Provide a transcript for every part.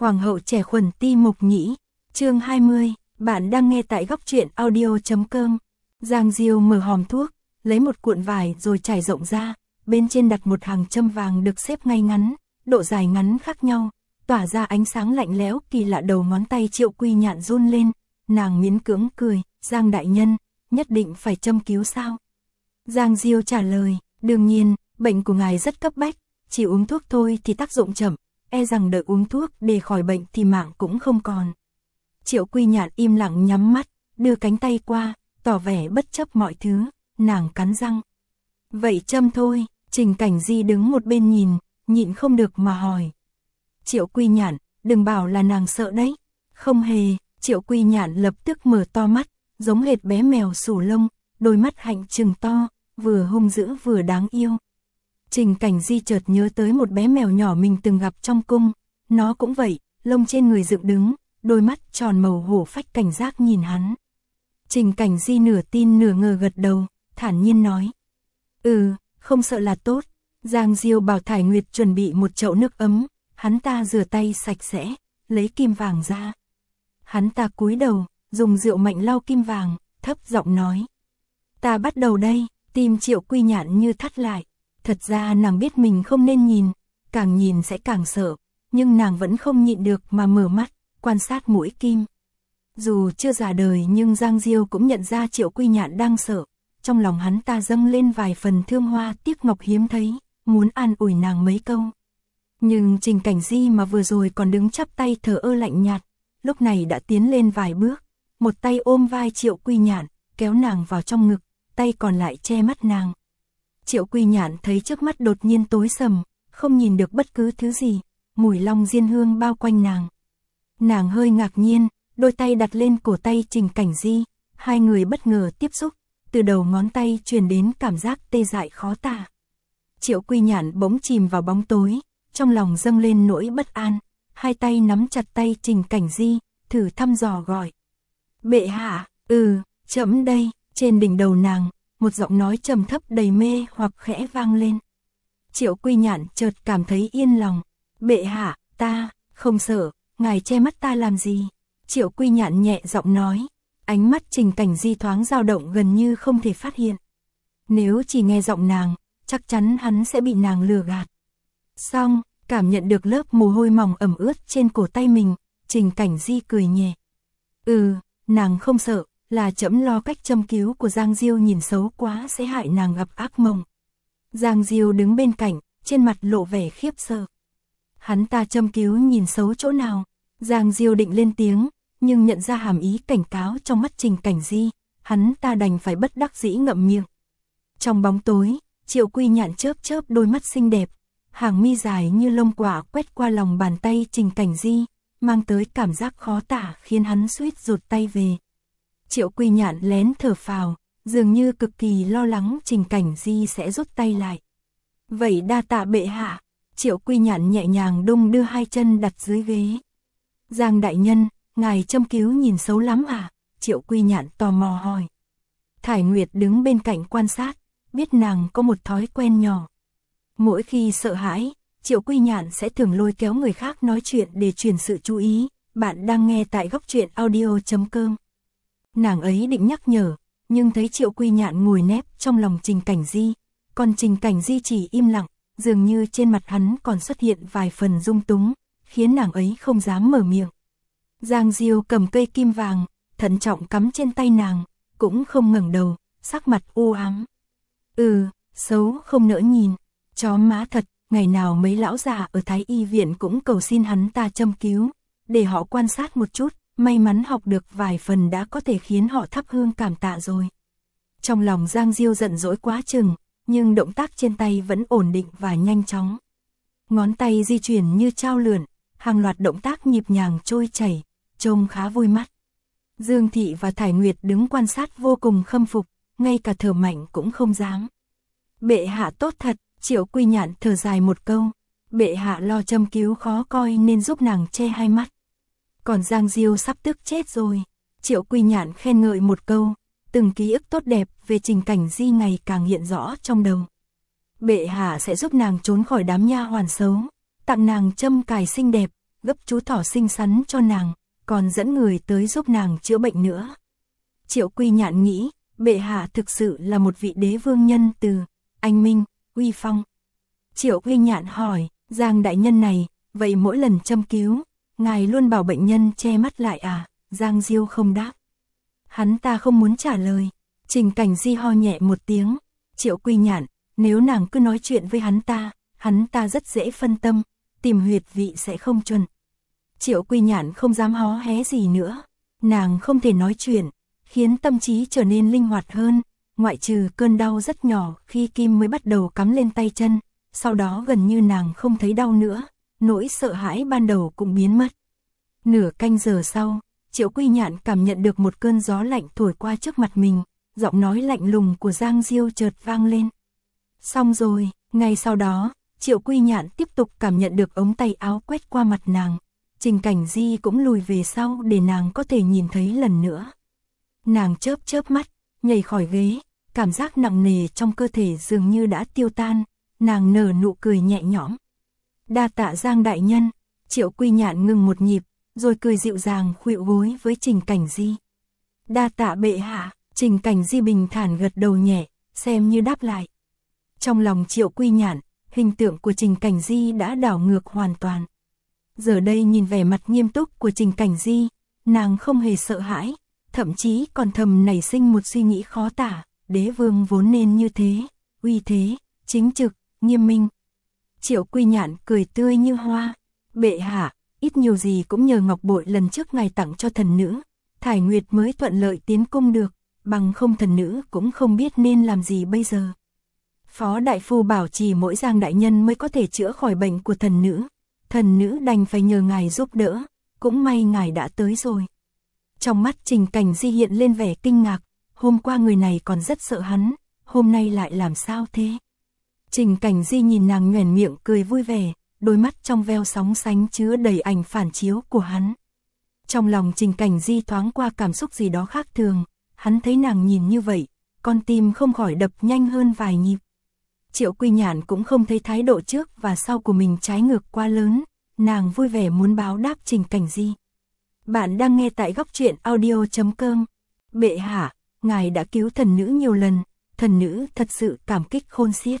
Hoàng hậu trẻ khuẩn ti mục nhĩ, chương 20, bạn đang nghe tại góc truyện audio.com. Giang Diêu mở hòm thuốc, lấy một cuộn vải rồi trải rộng ra, bên trên đặt một hàng châm vàng được xếp ngay ngắn, độ dài ngắn khác nhau, tỏa ra ánh sáng lạnh lẽo kỳ lạ. Đầu ngón tay Triệu Quy Nhạn run lên, nàng miễn cưỡng cười, Giang đại nhân, nhất định phải châm cứu sao? Giang Diêu trả lời, đương nhiên, bệnh của ngài rất cấp bách, chỉ uống thuốc thôi thì tác dụng chậm, e rằng đợi uống thuốc để khỏi bệnh thì mạng cũng không còn. Triệu Quy Nhạn im lặng nhắm mắt, đưa cánh tay qua, tỏ vẻ bất chấp mọi thứ, nàng cắn răng. Vậy châm thôi. Trình Cảnh Di đứng một bên nhìn, nhịn không được mà hỏi. Triệu Quy Nhạn, đừng bảo là nàng sợ đấy. Không hề. Triệu Quy Nhạn lập tức mở to mắt, giống hệt bé mèo sủ lông, đôi mắt hạnh trừng to, vừa hung dữ vừa đáng yêu. Trình Cảnh Di chợt nhớ tới một bé mèo nhỏ mình từng gặp trong cung, nó cũng vậy, lông trên người dựng đứng, đôi mắt tròn màu hổ phách cảnh giác nhìn hắn. Trình Cảnh Di nửa tin nửa ngờ gật đầu, thản nhiên nói. Không sợ là tốt. Giang Diêu bảo Thải Nguyệt chuẩn bị một chậu nước ấm, hắn ta rửa tay sạch sẽ, lấy kim vàng ra. Hắn ta cúi đầu, dùng rượu mạnh lau kim vàng, thấp giọng nói. Ta bắt đầu đây. Tim Triệu Quy Nhạn như thắt lại. Thật ra nàng biết mình không nên nhìn, càng nhìn sẽ càng sợ, nhưng nàng vẫn không nhịn được mà mở mắt, quan sát mũi kim. Dù chưa già đời nhưng Giang Diêu cũng nhận ra Triệu Quy Nhạn đang sợ, trong lòng hắn ta dâng lên vài phần thương hoa tiếc ngọc hiếm thấy, muốn an ủi nàng mấy câu. Nhưng Trình Cảnh Di mà vừa rồi còn đứng chắp tay thờ ơ lạnh nhạt, lúc này đã tiến lên vài bước, một tay ôm vai Triệu Quy Nhạn, kéo nàng vào trong ngực, tay còn lại che mắt nàng. Triệu Quy Nhạn thấy trước mắt đột nhiên tối sầm, không nhìn được bất cứ thứ gì, mùi long diên hương bao quanh nàng. Nàng hơi ngạc nhiên, đôi tay đặt lên cổ tay Trình Cảnh Di, hai người bất ngờ tiếp xúc, từ đầu ngón tay truyền đến cảm giác tê dại khó tả. Triệu Quy Nhạn bỗng chìm vào bóng tối, trong lòng dâng lên nỗi bất an, hai tay nắm chặt tay Trình Cảnh Di, thử thăm dò gọi. Bệ hạ, chậm đây. Trên đỉnh đầu nàng, một giọng nói trầm thấp đầy mê hoặc khẽ vang lên. Triệu Quy Nhạn chợt cảm thấy yên lòng. Bệ hạ, ta không sợ, ngài che mắt ta làm gì? Triệu Quy Nhạn nhẹ giọng nói. Ánh mắt Trình Cảnh Di thoáng dao động gần như không thể phát hiện. Nếu chỉ nghe giọng nàng, chắc chắn hắn sẽ bị nàng lừa gạt. Xong, cảm nhận được lớp mồ hôi mỏng ẩm ướt trên cổ tay mình, Trình Cảnh Di cười nhẹ. Nàng không sợ, là trẫm lo cách châm cứu của Giang Diêu nhìn xấu quá sẽ hại nàng gặp ác mộng. Giang Diêu đứng bên cạnh, trên mặt lộ vẻ khiếp sợ. Hắn ta châm cứu nhìn xấu chỗ nào? Giang Diêu định lên tiếng, nhưng nhận ra hàm ý cảnh cáo trong mắt Trình Cảnh Di, hắn ta đành phải bất đắc dĩ ngậm miệng. Trong bóng tối, Triệu Quy Nhạn chớp chớp đôi mắt xinh đẹp, hàng mi dài như lông quả quét qua lòng bàn tay Trình Cảnh Di, mang tới cảm giác khó tả khiến hắn suýt rụt tay về. Triệu Quy Nhạn lén thở phào, dường như cực kỳ lo lắng Trình Cảnh Di sẽ rút tay lại. Vậy đa tạ bệ hạ. Triệu Quy Nhạn nhẹ nhàng đung đưa hai chân đặt dưới ghế. Giang đại nhân, ngài châm cứu nhìn xấu lắm à? Triệu Quy Nhạn tò mò hỏi. Thải Nguyệt đứng bên cạnh quan sát, biết nàng có một thói quen nhỏ. Mỗi khi sợ hãi, Triệu Quy Nhạn sẽ thường lôi kéo người khác nói chuyện để truyền sự chú ý. Bạn đang nghe tại góc truyện audio.com. Nàng ấy định nhắc nhở, nhưng thấy Triệu Quy Nhạn ngồi nép trong lòng Trình Cảnh Di, còn Trình Cảnh Di chỉ im lặng, dường như trên mặt hắn còn xuất hiện vài phần rung túng, khiến nàng ấy không dám mở miệng. Giang Diêu cầm cây kim vàng, thận trọng cắm trên tay nàng, cũng không ngẩng đầu, sắc mặt u ám. Xấu không nỡ nhìn, chó má thật, ngày nào mấy lão già ở Thái Y viện cũng cầu xin hắn ta châm cứu, để họ quan sát một chút. May mắn học được vài phần đã có thể khiến họ thắp hương cảm tạ rồi. Trong lòng Giang Diêu giận dỗi quá chừng, nhưng động tác trên tay vẫn ổn định và nhanh chóng. Ngón tay di chuyển như chao lượn, hàng loạt động tác nhịp nhàng trôi chảy, trông khá vui mắt. Dương Thị và Thải Nguyệt đứng quan sát vô cùng khâm phục, ngay cả thở mạnh cũng không dám. Bệ hạ tốt thật. Triệu Quy Nhạn thở dài một câu. Bệ hạ lo châm cứu khó coi nên giúp nàng che hai mắt. Còn Giang Diêu sắp tức chết rồi. Triệu Quy Nhạn khen ngợi một câu, từng ký ức tốt đẹp về Trình Cảnh Di ngày càng hiện rõ trong đầu. Bệ hạ sẽ giúp nàng trốn khỏi đám nha hoàn xấu, tặng nàng châm cài xinh đẹp, gấp chú thỏ xinh xắn cho nàng, còn dẫn người tới giúp nàng chữa bệnh nữa. Triệu Quy Nhạn nghĩ, bệ hạ thực sự là một vị đế vương nhân từ, anh minh, uy phong. Triệu Quy Nhạn hỏi, Giang đại nhân này, vậy mỗi lần châm cứu, ngài luôn bảo bệnh nhân che mắt lại à? Giang Diêu không đáp. Hắn ta không muốn trả lời. Trình Cảnh Di ho nhẹ một tiếng. Triệu Quy Nhạn, nếu nàng cứ nói chuyện với hắn ta rất dễ phân tâm, tìm huyệt vị sẽ không chuẩn. Triệu Quy Nhạn không dám hó hé gì nữa. Nàng không thể nói chuyện, khiến tâm trí trở nên linh hoạt hơn, ngoại trừ cơn đau rất nhỏ khi kim mới bắt đầu cắm lên tay chân, sau đó gần như nàng không thấy đau nữa, nỗi sợ hãi ban đầu cũng biến mất. Nửa canh giờ sau, Triệu Quy Nhạn cảm nhận được một cơn gió lạnh thổi qua trước mặt mình, giọng nói lạnh lùng của Giang Diêu chợt vang lên. Xong rồi, ngay sau đó, Triệu Quy Nhạn tiếp tục cảm nhận được ống tay áo quét qua mặt nàng. Trình Cảnh Di cũng lùi về sau để nàng có thể nhìn thấy lần nữa. Nàng chớp chớp mắt, nhảy khỏi ghế, cảm giác nặng nề trong cơ thể dường như đã tiêu tan, nàng nở nụ cười nhẹ nhõm. Đa tạ Giang đại nhân. Triệu Quy Nhạn ngừng một nhịp, rồi cười dịu dàng khuỵu gối với Trình Cảnh Di. Đa tạ bệ hạ. Trình Cảnh Di bình thản gật đầu nhẹ, xem như đáp lại. Trong lòng Triệu Quy Nhạn, hình tượng của Trình Cảnh Di đã đảo ngược hoàn toàn. Giờ đây nhìn vẻ mặt nghiêm túc của Trình Cảnh Di, nàng không hề sợ hãi, thậm chí còn thầm nảy sinh một suy nghĩ khó tả, đế vương vốn nên như thế, uy thế, chính trực, nghiêm minh. Triệu Quy Nhạn cười tươi như hoa, bệ hạ, ít nhiều gì cũng nhờ ngọc bội lần trước ngài tặng cho thần nữ, Thải Nguyệt mới thuận lợi tiến cung được, bằng không thần nữ cũng không biết nên làm gì bây giờ. Phó đại phu bảo chỉ mỗi Giang đại nhân mới có thể chữa khỏi bệnh của thần nữ đành phải nhờ ngài giúp đỡ, cũng may ngài đã tới rồi. Trong mắt Trình Cảnh Di hiện lên vẻ kinh ngạc, hôm qua người này còn rất sợ hắn, hôm nay lại làm sao thế? Trình Cảnh Di nhìn nàng nhoẻn miệng cười vui vẻ, đôi mắt trong veo sóng sánh chứa đầy ảnh phản chiếu của hắn. Trong lòng Trình Cảnh Di thoáng qua cảm xúc gì đó khác thường, hắn thấy nàng nhìn như vậy, con tim không khỏi đập nhanh hơn vài nhịp. Triệu Quy Nhạn cũng không thấy thái độ trước và sau của mình trái ngược quá lớn, nàng vui vẻ muốn báo đáp Trình Cảnh Di. Bạn đang nghe tại góc truyện audio.com. Bệ hạ, ngài đã cứu thần nữ nhiều lần, thần nữ thật sự cảm kích khôn xiết.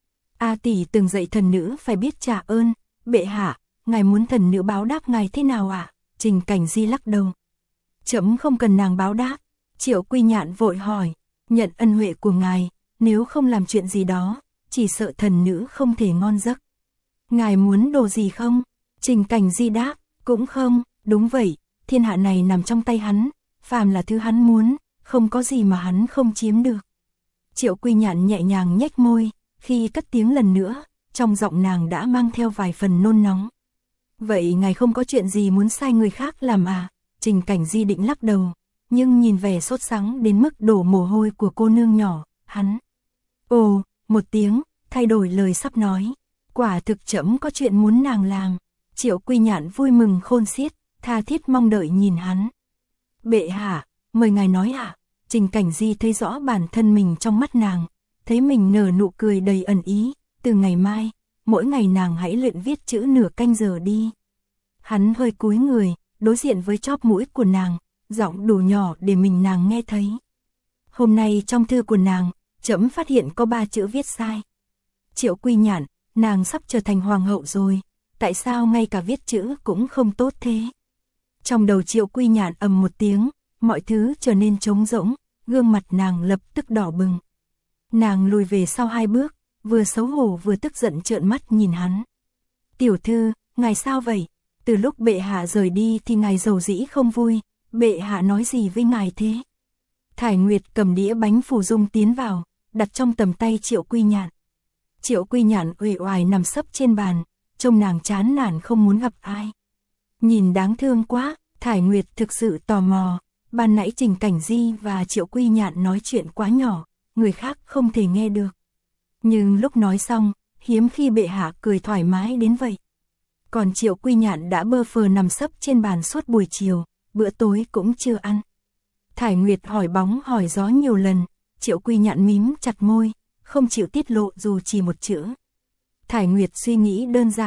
A tỷ từng dạy thần nữ phải biết trả ơn, bệ hạ, ngài muốn thần nữ báo đáp ngài thế nào ạ? Trình Cảnh Di lắc đầu. Chấm không cần nàng báo đáp. Triệu Quy Nhạn vội hỏi, nhận ân huệ của ngài, nếu không làm chuyện gì đó, chỉ sợ thần nữ không thể ngon giấc. Ngài muốn đồ gì không? Trình Cảnh Di đáp, cũng không, đúng vậy, thiên hạ này nằm trong tay hắn, phàm là thứ hắn muốn, không có gì mà hắn không chiếm được. Triệu Quy Nhạn nhẹ nhàng nhếch môi, khi cất tiếng lần nữa, trong giọng nàng đã mang theo vài phần nôn nóng. Vậy ngài không có chuyện gì muốn sai người khác làm à? Trình Cảnh Di định lắc đầu, nhưng nhìn vẻ sốt sắng đến mức đổ mồ hôi của cô nương nhỏ, hắn. Ồ, một tiếng, thay đổi lời sắp nói. Quả thực trẫm có chuyện muốn nàng làm. Triệu Quy Nhạn vui mừng khôn xiết, tha thiết mong đợi nhìn hắn. Bệ hạ, mời ngài nói ạ. Trình Cảnh Di thấy rõ bản thân mình trong mắt nàng, thấy mình nở nụ cười đầy ẩn ý. Từ ngày mai, mỗi ngày nàng hãy luyện viết chữ nửa canh giờ đi. Hắn hơi cúi người, đối diện với chóp mũi của nàng, giọng đủ nhỏ để mình nàng nghe thấy. Hôm nay trong thư của nàng, trẫm phát hiện có 3 chữ viết sai. Triệu Quy Nhạn, nàng sắp trở thành hoàng hậu rồi, tại sao ngay cả viết chữ cũng không tốt thế? Trong đầu Triệu Quy Nhạn ầm một tiếng, mọi thứ trở nên trống rỗng, gương mặt nàng lập tức đỏ bừng. Nàng lùi về sau 2 bước, vừa xấu hổ vừa tức giận trợn mắt nhìn hắn. Tiểu thư, ngài sao vậy? Từ lúc bệ hạ rời đi thì ngài giàu dĩ không vui, bệ hạ nói gì với ngài thế? Thải Nguyệt cầm đĩa bánh phù dung tiến vào, đặt trong tầm tay Triệu Quy Nhạn. Triệu Quy Nhạn uể oải nằm sấp trên bàn, trông nàng chán nản không muốn gặp ai. Nhìn đáng thương quá, Thải Nguyệt thực sự tò mò, ban nãy Trình Cảnh Di và Triệu Quy Nhạn nói chuyện quá nhỏ, người khác không thể nghe được. Nhưng lúc nói xong, hiếm khi bệ hạ cười thoải mái đến vậy. Còn Triệu Quy Nhạn đã bơ phờ nằm sấp trên bàn suốt buổi chiều, bữa tối cũng chưa ăn. Thải Nguyệt hỏi bóng hỏi gió nhiều lần, Triệu Quy Nhạn mím chặt môi, không chịu tiết lộ dù chỉ một chữ. Thải Nguyệt suy nghĩ đơn giản,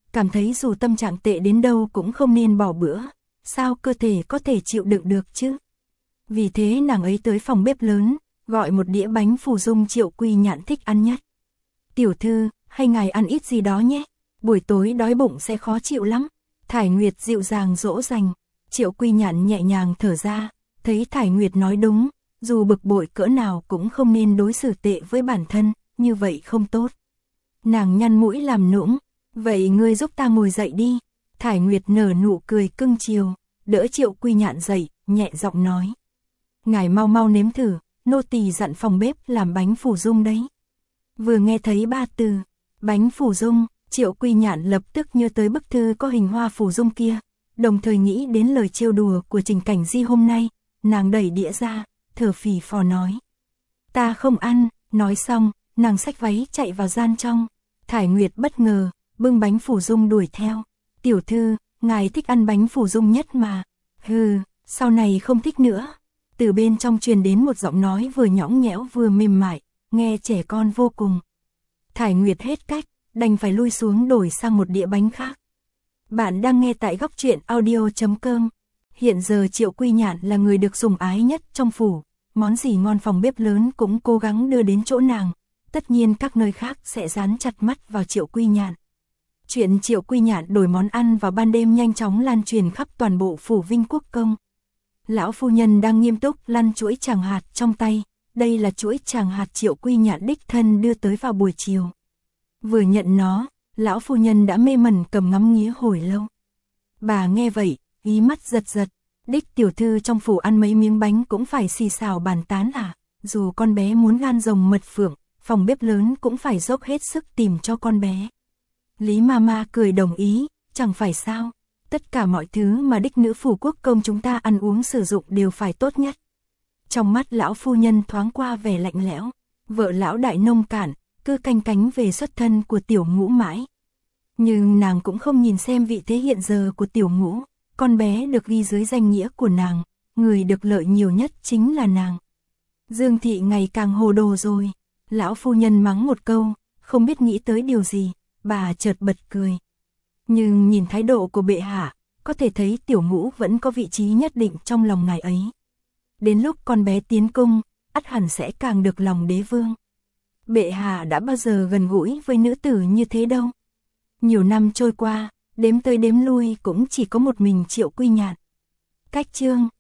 cảm thấy dù tâm trạng tệ đến đâu cũng không nên bỏ bữa, sao cơ thể có thể chịu đựng được chứ. Vì thế nàng ấy tới phòng bếp lớn, gọi một đĩa bánh phù dung Triệu Quy Nhạn thích ăn nhất. Tiểu thư, hay ngài ăn ít gì đó nhé, buổi tối đói bụng sẽ khó chịu lắm. Thải Nguyệt dịu dàng dỗ dành. Triệu Quy Nhạn nhẹ nhàng thở ra, thấy Thải Nguyệt nói đúng, dù bực bội cỡ nào cũng không nên đối xử tệ với bản thân, như vậy không tốt. Nàng nhăn mũi làm nũng, vậy ngươi giúp ta ngồi dậy đi. Thải Nguyệt nở nụ cười cưng chiều, đỡ Triệu Quy Nhạn dậy, nhẹ giọng nói. Ngài mau mau nếm thử, nô tỳ dặn phòng bếp làm bánh phù dung đấy. Vừa nghe thấy ba từ, bánh phù dung, Triệu Quy Nhạn lập tức nhớ tới bức thư có hình hoa phù dung kia, đồng thời nghĩ đến lời trêu đùa của Trình Cảnh Di hôm nay, nàng đẩy đĩa ra, thở phì phò nói. Ta không ăn, nói xong, nàng xách váy chạy vào gian trong. Thải Nguyệt bất ngờ, bưng bánh phù dung đuổi theo. Tiểu thư, ngài thích ăn bánh phù dung nhất mà. Hừ, sau này không thích nữa. Từ bên trong truyền đến một giọng nói vừa nhõng nhẽo vừa mềm mại, nghe trẻ con vô cùng. Thải Nguyệt hết cách, đành phải lui xuống đổi sang một đĩa bánh khác. Bạn đang nghe tại góc truyện audio.com. Hiện giờ Triệu Quy Nhạn là người được sủng ái nhất trong phủ, món gì ngon phòng bếp lớn cũng cố gắng đưa đến chỗ nàng, tất nhiên các nơi khác sẽ dán chặt mắt vào Triệu Quy Nhạn. Chuyện Triệu Quy Nhạn đổi món ăn vào ban đêm nhanh chóng lan truyền khắp toàn bộ phủ Vinh Quốc công. Lão phu nhân đang nghiêm túc lăn chuỗi tràng hạt trong tay, đây là chuỗi tràng hạt Triệu Quy Nhạn đích thân đưa tới vào buổi chiều. Vừa nhận nó, lão phu nhân đã mê mẩn cầm ngắm nghía hồi lâu. Bà nghe vậy, ý mắt giật giật, đích tiểu thư trong phủ ăn mấy miếng bánh cũng phải xì xào bàn tán à, dù con bé muốn gan rồng mật phượng, phòng bếp lớn cũng phải dốc hết sức tìm cho con bé. Lý Mama cười đồng ý, chẳng phải sao, tất cả mọi thứ mà đích nữ phủ quốc công chúng ta ăn uống sử dụng đều phải tốt nhất. Trong mắt lão phu nhân thoáng qua vẻ lạnh lẽo, vợ lão đại nông cạn, cứ canh cánh về xuất thân của Tiểu Ngũ mãi. Nhưng nàng cũng không nhìn xem vị thế hiện giờ của Tiểu Ngũ, con bé được ghi dưới danh nghĩa của nàng, người được lợi nhiều nhất chính là nàng. Dương thị ngày càng hồ đồ rồi, lão phu nhân mắng một câu, không biết nghĩ tới điều gì, bà chợt bật cười. Nhưng nhìn thái độ của bệ hạ, có thể thấy Tiểu Ngũ vẫn có vị trí nhất định trong lòng ngài ấy. Đến lúc con bé tiến cung, ắt hẳn sẽ càng được lòng đế vương. Bệ hạ đã bao giờ gần gũi với nữ tử như thế đâu. Nhiều năm trôi qua, đếm tới đếm lui cũng chỉ có một mình Triệu Quy Nhạn. Cách chương